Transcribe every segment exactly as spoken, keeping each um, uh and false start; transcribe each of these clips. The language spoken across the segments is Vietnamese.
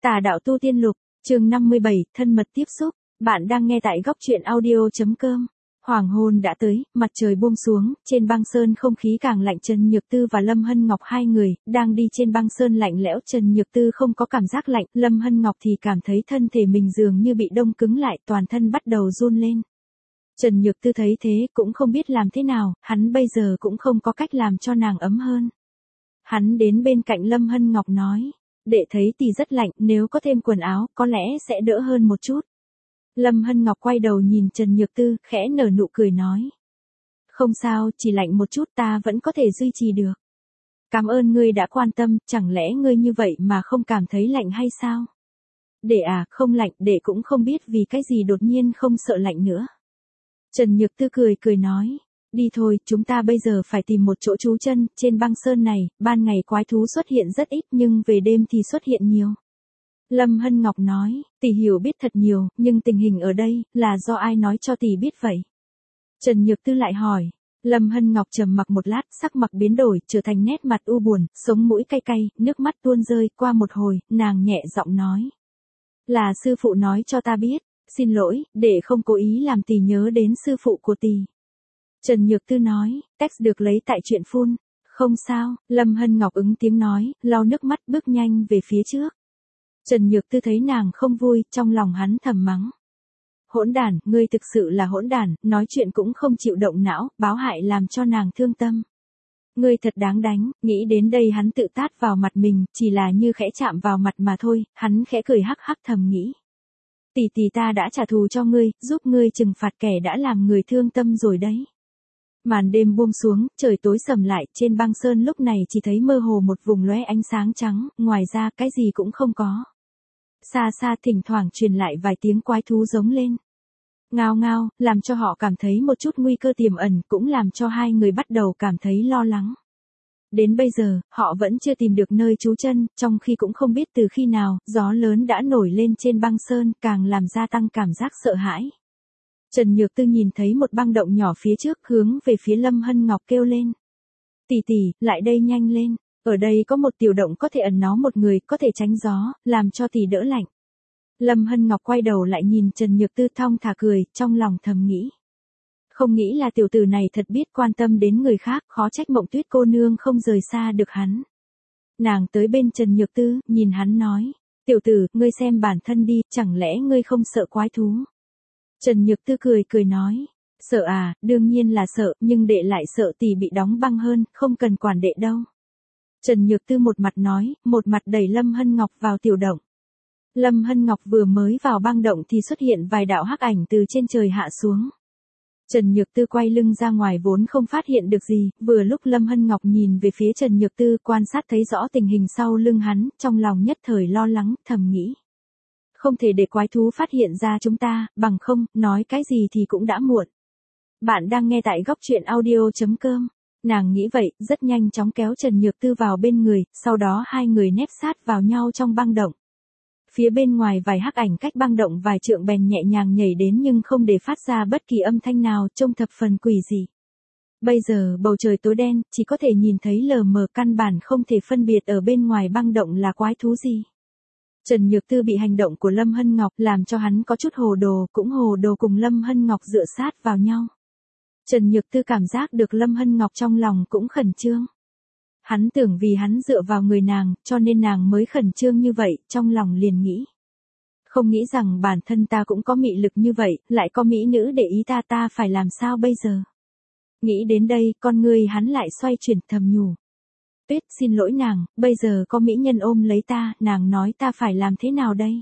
Tà đạo tu tiên lục, chương năm mươi bảy, thân mật tiếp xúc. Bạn đang nghe tại góc truyện audio.com. Hoàng hôn đã tới, mặt trời buông xuống, trên băng sơn không khí càng lạnh. Trần Nhược Tư và Lâm Hân Ngọc hai người, đang đi trên băng sơn lạnh lẽo. Trần Nhược Tư không có cảm giác lạnh, Lâm Hân Ngọc thì cảm thấy thân thể mình dường như bị đông cứng lại, toàn thân bắt đầu run lên. Trần Nhược Tư thấy thế, cũng không biết làm thế nào, hắn bây giờ cũng không có cách làm cho nàng ấm hơn. Hắn đến bên cạnh Lâm Hân Ngọc nói, đệ thấy tỷ rất lạnh, nếu có thêm quần áo, có lẽ sẽ đỡ hơn một chút. Lâm Hân Ngọc quay đầu nhìn Trần Nhược Tư, khẽ nở nụ cười nói. Không sao, chỉ lạnh một chút ta vẫn có thể duy trì được. Cảm ơn ngươi đã quan tâm, chẳng lẽ ngươi như vậy mà không cảm thấy lạnh hay sao? Đệ à, không lạnh, đệ cũng không biết vì cái gì đột nhiên không sợ lạnh nữa. Trần Nhược Tư cười cười nói. Đi thôi, chúng ta bây giờ phải tìm một chỗ trú chân. Trên băng sơn này, ban ngày quái thú xuất hiện rất ít nhưng về đêm thì xuất hiện nhiều. Lâm Hân Ngọc nói, tỷ hiểu biết thật nhiều, nhưng tình hình ở đây, là do ai nói cho tỷ biết vậy? Trần Nhược Tư lại hỏi. Lâm Hân Ngọc trầm mặc một lát, sắc mặt biến đổi, trở thành nét mặt u buồn, sống mũi cay cay, nước mắt tuôn rơi. Qua một hồi, nàng nhẹ giọng nói. Là sư phụ nói cho ta biết, xin lỗi, để không cố ý làm tỷ nhớ đến sư phụ của tỷ. Trần Nhược Tư nói, text được lấy tại truyện phun. Không sao, Lâm Hân Ngọc ứng tiếng nói, lau nước mắt bước nhanh về phía trước. Trần Nhược Tư thấy nàng không vui, trong lòng hắn thầm mắng. Hỗn đản, ngươi thực sự là hỗn đản, nói chuyện cũng không chịu động não, báo hại làm cho nàng thương tâm. Ngươi thật đáng đánh, nghĩ đến đây hắn tự tát vào mặt mình, chỉ là như khẽ chạm vào mặt mà thôi, hắn khẽ cười hắc hắc thầm nghĩ. Tỷ tỷ ta đã trả thù cho ngươi, giúp ngươi trừng phạt kẻ đã làm người thương tâm rồi đấy. Màn đêm buông xuống, trời tối sầm lại, trên băng sơn lúc này chỉ thấy mơ hồ một vùng lóe ánh sáng trắng, ngoài ra cái gì cũng không có. Xa xa thỉnh thoảng truyền lại vài tiếng quái thú giống lên. Ngao ngao, làm cho họ cảm thấy một chút nguy cơ tiềm ẩn, cũng làm cho hai người bắt đầu cảm thấy lo lắng. Đến bây giờ, họ vẫn chưa tìm được nơi trú chân, trong khi cũng không biết từ khi nào, gió lớn đã nổi lên trên băng sơn, càng làm gia tăng cảm giác sợ hãi. Trần Nhược Tư nhìn thấy một băng động nhỏ phía trước, hướng về phía Lâm Hân Ngọc kêu lên. Tỷ tỷ, lại đây nhanh lên, ở đây có một tiểu động có thể ẩn náu một người, có thể tránh gió, làm cho tỷ đỡ lạnh. Lâm Hân Ngọc quay đầu lại nhìn Trần Nhược Tư thong thả cười, trong lòng thầm nghĩ. Không nghĩ là tiểu tử này thật biết quan tâm đến người khác, khó trách Mộng Tuyết cô nương không rời xa được hắn. Nàng tới bên Trần Nhược Tư, nhìn hắn nói. Tiểu tử, ngươi xem bản thân đi, chẳng lẽ ngươi không sợ quái thú? Trần Nhược Tư cười cười nói, sợ à, đương nhiên là sợ, nhưng đệ lại sợ tỷ bị đóng băng hơn, không cần quản đệ đâu. Trần Nhược Tư một mặt nói, một mặt đẩy Lâm Hân Ngọc vào tiểu động. Lâm Hân Ngọc vừa mới vào băng động thì xuất hiện vài đạo hắc ảnh từ trên trời hạ xuống. Trần Nhược Tư quay lưng ra ngoài vốn không phát hiện được gì, vừa lúc Lâm Hân Ngọc nhìn về phía Trần Nhược Tư quan sát thấy rõ tình hình sau lưng hắn, trong lòng nhất thời lo lắng, thầm nghĩ. Không thể để quái thú phát hiện ra chúng ta, bằng không, nói cái gì thì cũng đã muộn. Bạn đang nghe tại góc truyện audio.com. Nàng nghĩ vậy, rất nhanh chóng kéo Trần Nhược Tư vào bên người, sau đó hai người nép sát vào nhau trong băng động. Phía bên ngoài vài hắc ảnh cách băng động vài trượng bèn nhẹ nhàng nhảy đến nhưng không để phát ra bất kỳ âm thanh nào, trông thập phần quỷ dị. Bây giờ bầu trời tối đen, chỉ có thể nhìn thấy lờ mờ, căn bản không thể phân biệt ở bên ngoài băng động là quái thú gì. Trần Nhược Tư bị hành động của Lâm Hân Ngọc làm cho hắn có chút hồ đồ, cũng hồ đồ cùng Lâm Hân Ngọc dựa sát vào nhau. Trần Nhược Tư cảm giác được Lâm Hân Ngọc trong lòng cũng khẩn trương. Hắn tưởng vì hắn dựa vào người nàng, cho nên nàng mới khẩn trương như vậy, trong lòng liền nghĩ. Không nghĩ rằng bản thân ta cũng có mị lực như vậy, lại có mỹ nữ để ý ta ta phải làm sao bây giờ. Nghĩ đến đây, con người hắn lại xoay chuyển thầm nhủ. Tuyết xin lỗi nàng, bây giờ có mỹ nhân ôm lấy ta, nàng nói ta phải làm thế nào đây?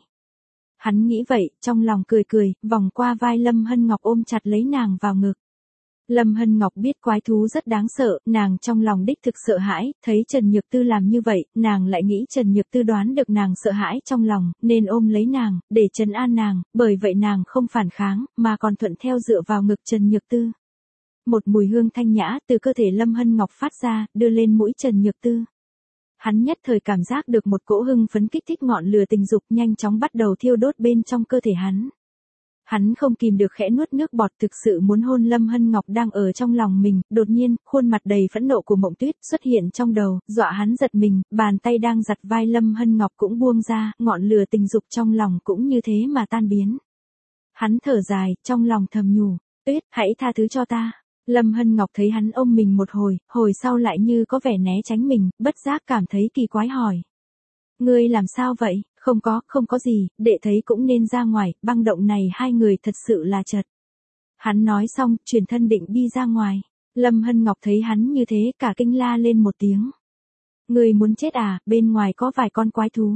Hắn nghĩ vậy, trong lòng cười cười, vòng qua vai Lâm Hân Ngọc ôm chặt lấy nàng vào ngực. Lâm Hân Ngọc biết quái thú rất đáng sợ, nàng trong lòng đích thực sợ hãi, thấy Trần Nhược Tư làm như vậy, nàng lại nghĩ Trần Nhược Tư đoán được nàng sợ hãi trong lòng, nên ôm lấy nàng, để trấn an nàng, bởi vậy nàng không phản kháng, mà còn thuận theo dựa vào ngực Trần Nhược Tư. Một mùi hương thanh nhã từ cơ thể Lâm Hân Ngọc phát ra, đưa lên mũi Trần Nhược Tư. Hắn nhất thời cảm giác được một cỗ hưng phấn kích thích ngọn lửa tình dục nhanh chóng bắt đầu thiêu đốt bên trong cơ thể hắn. Hắn không kìm được khẽ nuốt nước bọt, thực sự muốn hôn Lâm Hân Ngọc đang ở trong lòng mình. Đột nhiên, khuôn mặt đầy phẫn nộ của Mộng Tuyết xuất hiện trong đầu, dọa hắn giật mình, bàn tay đang giặt vai Lâm Hân Ngọc cũng buông ra, ngọn lửa tình dục trong lòng cũng như thế mà tan biến. Hắn thở dài, trong lòng thầm nhủ, Tuyết, hãy tha thứ cho ta. Lâm Hân Ngọc thấy hắn ôm mình một hồi, hồi sau lại như có vẻ né tránh mình, bất giác cảm thấy kỳ quái hỏi. Ngươi làm sao vậy? Không có, không có gì, đệ thấy cũng nên ra ngoài, băng động này hai người thật sự là chật. Hắn nói xong, chuyển thân định đi ra ngoài. Lâm Hân Ngọc thấy hắn như thế, cả kinh la lên một tiếng. Ngươi muốn chết à, bên ngoài có vài con quái thú.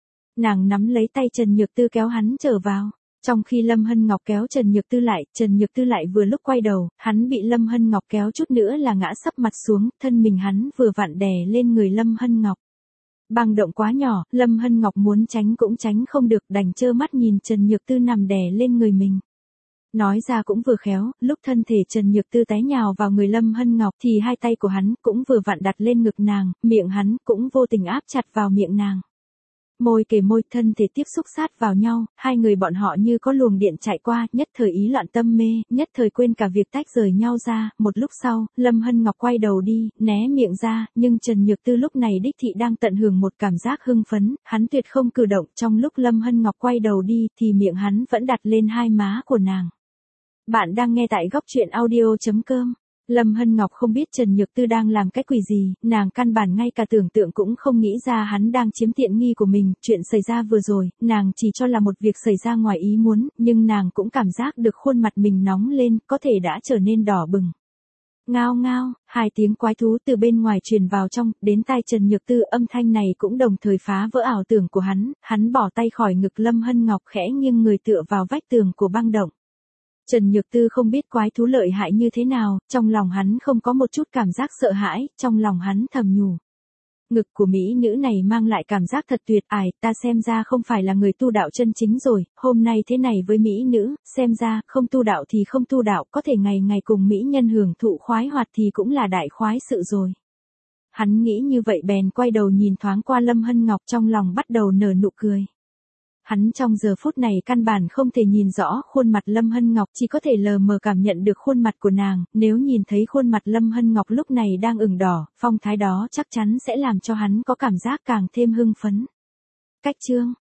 Nàng nắm lấy tay Trần Nhược Tư kéo hắn trở vào. Trong khi Lâm Hân Ngọc kéo Trần Nhược Tư lại, Trần Nhược Tư lại vừa lúc quay đầu, hắn bị Lâm Hân Ngọc kéo chút nữa là ngã sấp mặt xuống, thân mình hắn vừa vặn đè lên người Lâm Hân Ngọc. Băng động quá nhỏ, Lâm Hân Ngọc muốn tránh cũng tránh không được, đành trơ mắt nhìn Trần Nhược Tư nằm đè lên người mình. Nói ra cũng vừa khéo, lúc thân thể Trần Nhược Tư té nhào vào người Lâm Hân Ngọc thì hai tay của hắn cũng vừa vặn đặt lên ngực nàng, miệng hắn cũng vô tình áp chặt vào miệng nàng. Môi kề môi, thân thể tiếp xúc sát vào nhau, hai người bọn họ như có luồng điện chạy qua, nhất thời ý loạn tâm mê, nhất thời quên cả việc tách rời nhau ra. Một lúc sau, Lâm Hân Ngọc quay đầu đi, né miệng ra, nhưng Trần Nhược Tư lúc này đích thị đang tận hưởng một cảm giác hưng phấn, hắn tuyệt không cử động. Trong lúc Lâm Hân Ngọc quay đầu đi, thì miệng hắn vẫn đặt lên hai má của nàng. Bạn đang nghe tại góc truyện audio chấm com. Lâm Hân Ngọc không biết Trần Nhược Tư đang làm cái quỷ gì, nàng căn bản ngay cả tưởng tượng cũng không nghĩ ra hắn đang chiếm tiện nghi của mình. Chuyện xảy ra vừa rồi, nàng chỉ cho là một việc xảy ra ngoài ý muốn, nhưng nàng cũng cảm giác được khuôn mặt mình nóng lên, có thể đã trở nên đỏ bừng. Ngao ngao, hai tiếng quái thú từ bên ngoài truyền vào trong, đến tai Trần Nhược Tư, âm thanh này cũng đồng thời phá vỡ ảo tưởng của hắn, hắn bỏ tay khỏi ngực Lâm Hân Ngọc khẽ nghiêng người tựa vào vách tường của băng động. Trần Nhược Tư không biết quái thú lợi hại như thế nào, trong lòng hắn không có một chút cảm giác sợ hãi, trong lòng hắn thầm nhủ. Ngực của mỹ nữ này mang lại cảm giác thật tuyệt, ải, ta xem ra không phải là người tu đạo chân chính rồi, hôm nay thế này với mỹ nữ, xem ra, không tu đạo thì không tu đạo, có thể ngày ngày cùng mỹ nhân hưởng thụ khoái hoạt thì cũng là đại khoái sự rồi. Hắn nghĩ như vậy bèn quay đầu nhìn thoáng qua Lâm Hân Ngọc, trong lòng bắt đầu nở nụ cười. Hắn trong giờ phút này căn bản không thể nhìn rõ khuôn mặt Lâm Hân Ngọc, chỉ có thể lờ mờ cảm nhận được khuôn mặt của nàng, nếu nhìn thấy khuôn mặt Lâm Hân Ngọc lúc này đang ửng đỏ, phong thái đó chắc chắn sẽ làm cho hắn có cảm giác càng thêm hưng phấn. Cách chương